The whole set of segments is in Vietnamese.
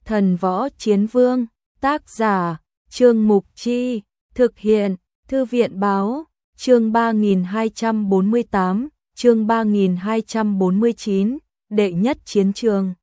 Thần Võ Chiến Vương, tác giả, Trương Mục Chi, thực hiện, Thư viện Báo, chương 3248, chương 3249, đệ nhất chiến trường.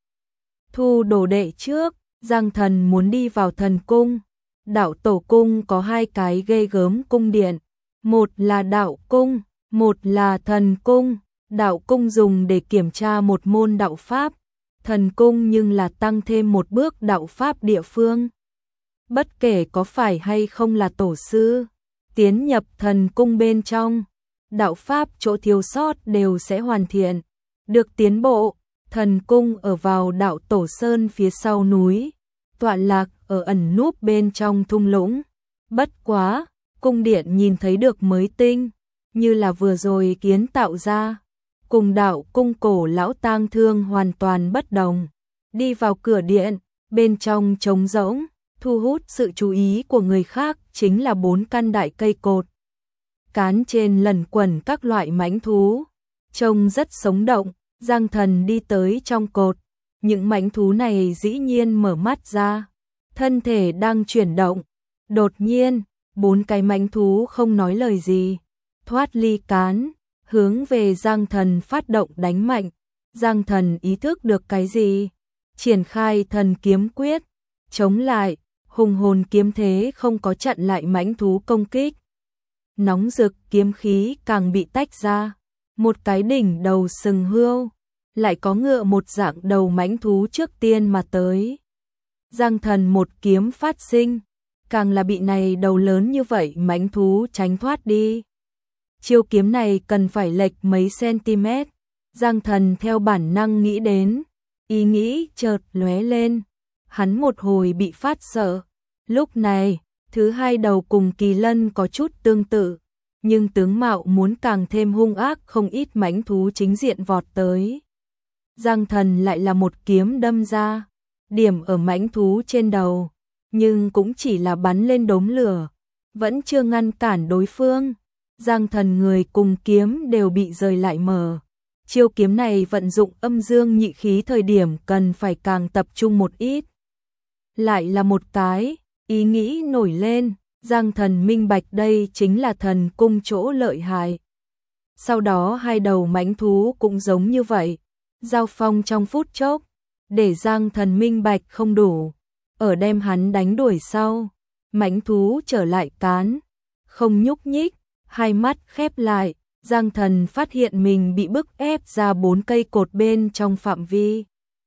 Thu đồ đệ trước, Giang Thần muốn đi vào thần cung. Đạo Tổ cung có hai cái ghê gớm cung điện, một là đạo cung, một là thần cung. Đạo cung dùng để kiểm tra một môn đạo pháp, thần cung nhưng là tăng thêm một bước đạo pháp địa phương. Bất kể có phải hay không là tổ sư, tiến nhập thần cung bên trong, đạo pháp chỗ thiếu sót đều sẽ hoàn thiện, được tiến bộ. Thần cung ở vào đạo Tổ Sơn phía sau núi, tọa lạc ở ẩn núp bên trong thung lũng. Bất quá, cung điện nhìn thấy được mới tinh, như là vừa rồi kiến tạo ra, cùng đạo cung cổ lão tang thương hoàn toàn bất đồng. Đi vào cửa điện, bên trong trống rỗng, thu hút sự chú ý của người khác chính là 4 căn đại cây cột. Cán trên lẩn quẩn các loại mãnh thú, trông rất sống động. Giang Thần đi tới trong cột, những mãnh thú này dĩ nhiên mở mắt ra, thân thể đang chuyển động. Đột nhiên, 4 cái mãnh thú không nói lời gì, thoát ly cán, hướng về Giang Thần phát động đánh mạnh. Giang Thần ý thức được cái gì, triển khai thần kiếm quyết, chống lại, hùng hồn kiếm thế không có chặn lại mãnh thú công kích. Nóng rực kiếm khí càng bị tách ra, một cái đỉnh đầu sừng hươu, lại có ngựa một dạng đầu mãnh thú trước tiên mà tới. Giang Thần một kiếm phát sinh, càng là bị này đầu lớn như vậy mãnh thú tránh thoát đi. Chiêu kiếm này cần phải lệch mấy cm. Giang Thần theo bản năng nghĩ đến, ý nghĩ chợt lóe lên, hắn một hồi bị phát sợ. Lúc này, thứ hai đầu cùng kỳ lân có chút tương tự, nhưng tướng mạo muốn càng thêm hung ác, không ít mãnh thú chính diện vọt tới. Giang Thần lại là một kiếm đâm ra, điểm ở mãnh thú trên đầu, nhưng cũng chỉ là bắn lên đốm lửa, vẫn chưa ngăn cản đối phương. Giang Thần người cùng kiếm đều bị rời lại mở. Chiêu kiếm này vận dụng âm dương nhị khí thời điểm cần phải càng tập trung một ít. Lại là một cái, ý nghĩ nổi lên, Giang Thần minh bạch đây chính là thần cung chỗ lợi hại. Sau đó hai đầu mãnh thú cũng giống như vậy, giao phong trong phút chốc, để Giang Thần minh bạch không đủ, ở đem hắn đánh đuổi sau, mãnh thú trở lại cán, không nhúc nhích, hai mắt khép lại. Giang Thần phát hiện mình bị bức ép ra 4 cây cột bên trong phạm vi.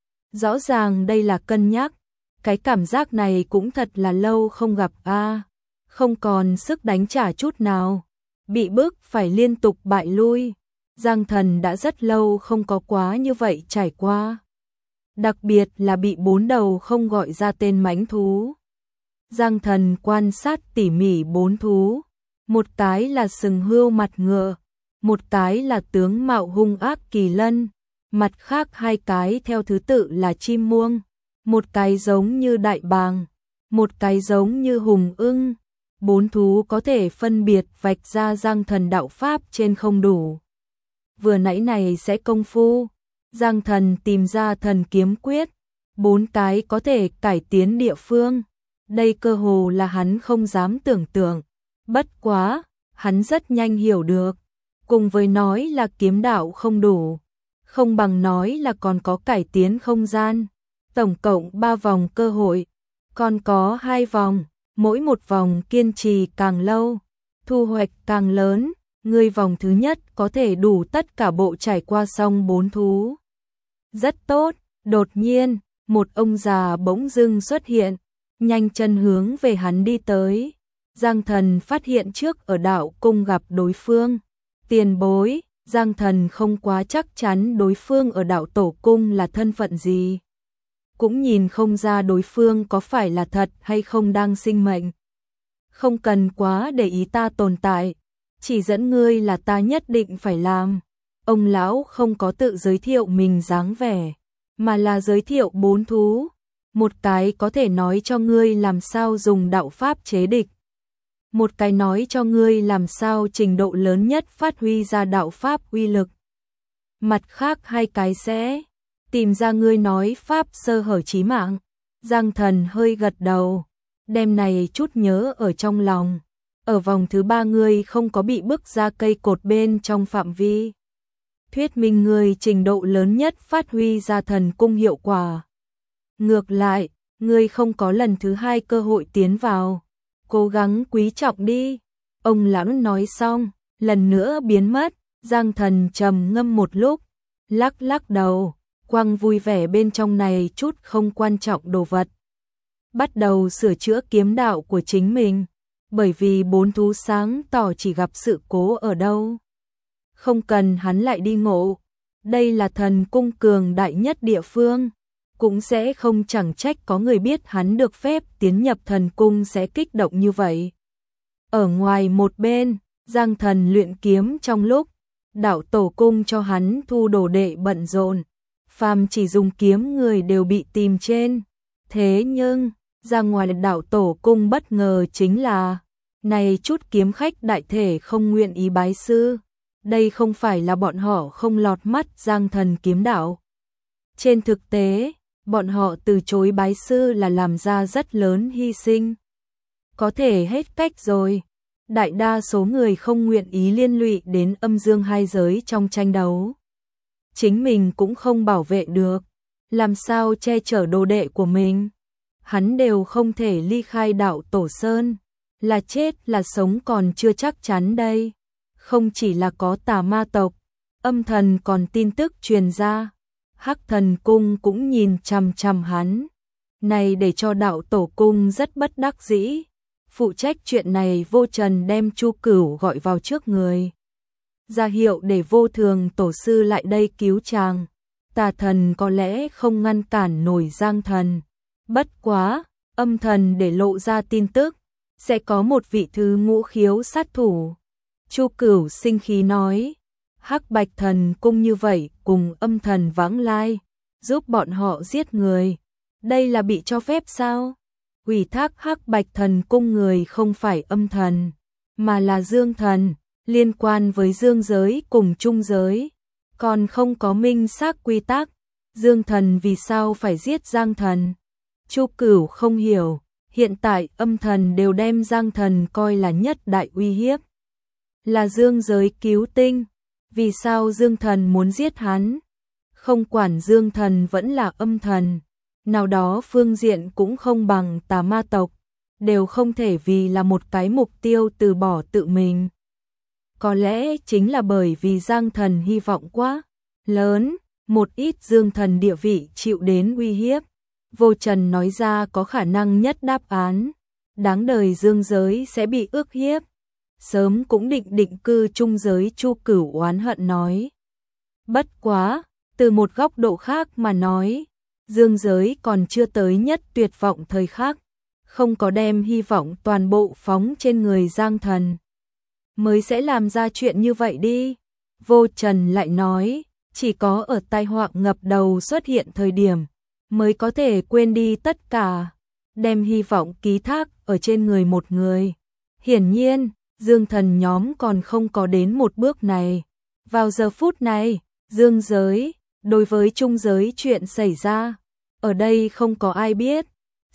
Rõ ràng đây là cân nhắc, cái cảm giác này cũng thật là lâu không gặp a, không còn sức đánh trả chút nào, bị bức phải liên tục bại lui. Giang Thần đã rất lâu không có quá như vậy trải qua, đặc biệt là bị 4 đầu không gọi ra tên mãnh thú. Giang Thần quan sát tỉ mỉ 4 thú, một cái là sừng hươu mặt ngựa, một cái là tướng mạo hung ác kỳ lân, mặt khác hai cái theo thứ tự là chim muông, một cái giống như đại bàng, một cái giống như hùng ưng. 4 thú có thể phân biệt vạch ra Giang Thần đạo pháp trên không đủ. Vừa nãy này sẽ công phu, Giang Thần tìm ra thần kiếm quyết, 4 cái có thể cải tiến địa phương. Đây cơ hồ là hắn không dám tưởng tượng. Bất quá, hắn rất nhanh hiểu được, cùng với nói là kiếm đạo không đủ, không bằng nói là còn có cải tiến không gian. Tổng cộng 3 vòng cơ hội, còn có 2 vòng, mỗi một vòng kiên trì càng lâu, thu hoạch càng lớn. Người vòng thứ nhất có thể đủ tất cả bộ trải qua xong 4 thú. Rất tốt, đột nhiên, một ông già bỗng dưng xuất hiện, nhanh chân hướng về hắn đi tới. Giang Thần phát hiện trước ở đạo cung gặp đối phương. Tiền bối, Giang Thần không quá chắc chắn đối phương ở đạo tổ cung là thân phận gì. Cũng nhìn không ra đối phương có phải là thật hay không đang sinh mệnh. Không cần quá để ý ta tồn tại, chỉ dẫn ngươi là ta nhất định phải làm. Ông lão không có tự giới thiệu mình dáng vẻ, mà là giới thiệu 4 thú. Một cái có thể nói cho ngươi làm sao dùng đạo pháp chế địch, một cái nói cho ngươi làm sao trình độ lớn nhất phát huy ra đạo pháp uy lực. Mặt khác hai cái sẽ tìm ra ngươi nói pháp sơ hở chí mạng. Giang Thần hơi gật đầu, đêm này chút nhớ ở trong lòng. Ở vòng thứ 3 ngươi không có bị bức ra cây cột bên trong phạm vi. Thuyết minh ngươi trình độ lớn nhất phát huy ra thần cung hiệu quả. Ngược lại, ngươi không có lần thứ 2 cơ hội tiến vào. Cố gắng quý trọng đi. Ông lão nói xong, lần nữa biến mất. Giang Thần trầm ngâm một lúc, lắc lắc đầu, quăng vui vẻ bên trong này chút không quan trọng đồ vật. Bắt đầu sửa chữa kiếm đạo của chính mình, bởi vì 4 thú sáng tỏ chỉ gặp sự cố ở đâu. Không cần hắn lại đi ngộ, đây là thần cung cường đại nhất địa phương, cũng sẽ không chẳng trách có người biết hắn được phép tiến nhập thần cung sẽ kích động như vậy. Ở ngoài một bên, Giang Thần luyện kiếm trong lúc đạo tổ cung cho hắn thu đồ đệ bận rộn, phàm chỉ dùng kiếm người đều bị tìm trên. Thế nhưng, ra ngoài đạo tổ cung bất ngờ chính là, này chút kiếm khách đại thể không nguyện ý bái sư. Đây không phải là bọn họ không lọt mắt Giang Thần kiếm đạo. Trên thực tế, bọn họ từ chối bái sư là làm ra rất lớn hy sinh. Có thể hết cách rồi. Đại đa số người không nguyện ý liên lụy đến âm dương hai giới trong tranh đấu. Chính mình cũng không bảo vệ được, làm sao che chở đồ đệ của mình. Hắn đều không thể ly khai đạo Tổ Sơn, là chết là sống còn chưa chắc chắn đây. Không chỉ là có tà ma tộc, âm thần còn tin tức truyền ra. Hắc Thần Cung cũng nhìn chằm chằm hắn. Này để cho đạo tổ cung rất bất đắc dĩ. Phụ trách chuyện này Vô Trần đem Chu Cửu gọi vào trước người. Ra hiệu để Vô Thường tổ sư lại đây cứu chàng. Tà thần có lẽ không ngăn cản nổi Giang Thần. Bất quá, âm thần để lộ ra tin tức. Sẽ có một vị thứ ngũ khiếu sát thủ. Chu Cửu sinh khí nói. Hắc Bạch Thần Cung như vậy cùng âm thần vãng lai, giúp bọn họ giết người. Đây là bị cho phép sao? Ủy thác Hắc Bạch Thần Cung người không phải âm thần, mà là dương thần, liên quan với dương giới cùng trung giới. Còn không có minh xác quy tắc, dương thần vì sao phải giết Giang Thần? Chu Cửu không hiểu, hiện tại âm thần đều đem Giang Thần coi là nhất đại uy hiếp. Là dương giới cứu tinh. Vì sao Dương Thần muốn giết hắn? Không quản Dương Thần vẫn là âm thần, nào đó phương diện cũng không bằng tà ma tộc, đều không thể vì là một cái mục tiêu từ bỏ tự mình. Có lẽ chính là bởi vì Giang Thần hy vọng quá lớn, một ít Dương Thần địa vị chịu đến uy hiếp. Vô Trần nói ra có khả năng nhất đáp án, đáng đời dương giới sẽ bị ức hiếp. Sớm cũng định cư trung giới Chu Cửu oán hận nói. Bất quá, từ một góc độ khác mà nói, dương giới còn chưa tới nhất tuyệt vọng thời khắc, không có đem hy vọng toàn bộ phóng trên người Giang Thần. Mới sẽ làm ra chuyện như vậy đi. Vô Trần lại nói, chỉ có ở tai họa ngập đầu xuất hiện thời điểm, mới có thể quên đi tất cả, đem hy vọng ký thác ở trên người một người. Hiển nhiên, Dương Thần nhóm còn không có đến một bước này. Vào giờ phút này, dương giới, đối với trung giới chuyện xảy ra, ở đây không có ai biết.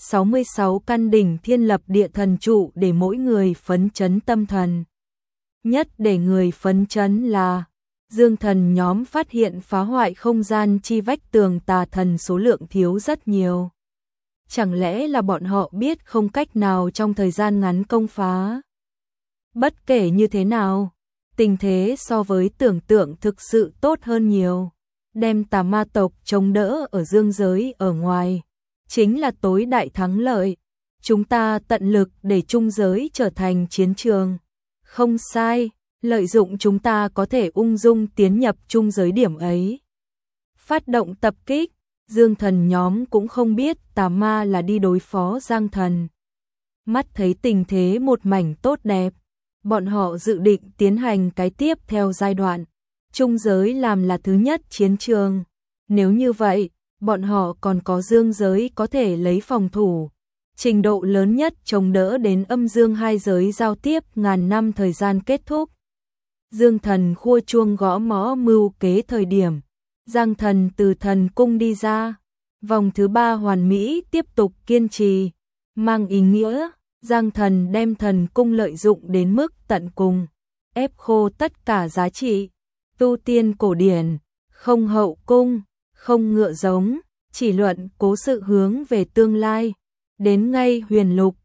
66 căn đỉnh thiên lập địa thần trụ để mỗi người phấn chấn tâm thần. Nhất để người phấn chấn là, Dương Thần nhóm phát hiện phá hoại không gian chi vách tường tà thần số lượng thiếu rất nhiều. Chẳng lẽ là bọn họ biết không cách nào trong thời gian ngắn công phá? Bất kể như thế nào, tình thế so với tưởng tượng thực sự tốt hơn nhiều. Đem tà ma tộc chống đỡ ở dương giới ở ngoài, chính là tối đại thắng lợi. Chúng ta tận lực để trung giới trở thành chiến trường. Không sai, lợi dụng chúng ta có thể ung dung tiến nhập trung giới điểm ấy. Phát động tập kích, Dương Thần nhóm cũng không biết tà ma là đi đối phó Giang Thần. Mắt thấy tình thế một mảnh tốt đẹp, bọn họ dự định tiến hành cái tiếp theo giai đoạn. Trung giới làm là thứ nhất chiến trường. Nếu như vậy, bọn họ còn có dương giới có thể lấy phòng thủ. Trình độ lớn nhất chống đỡ đến âm dương hai giới giao tiếp ngàn năm thời gian kết thúc. Dương Thần khua chuông gõ mõ mưu kế thời điểm. Giang Thần từ thần cung đi ra. Vòng thứ 3 hoàn mỹ tiếp tục kiên trì, mang ý nghĩa Giang Thần đem thần cung lợi dụng đến mức tận cùng, ép khô tất cả giá trị tu tiên cổ điển, không hậu cung, không ngựa giống, chỉ luận cố sự hướng về tương lai. Đến ngay huyền lục,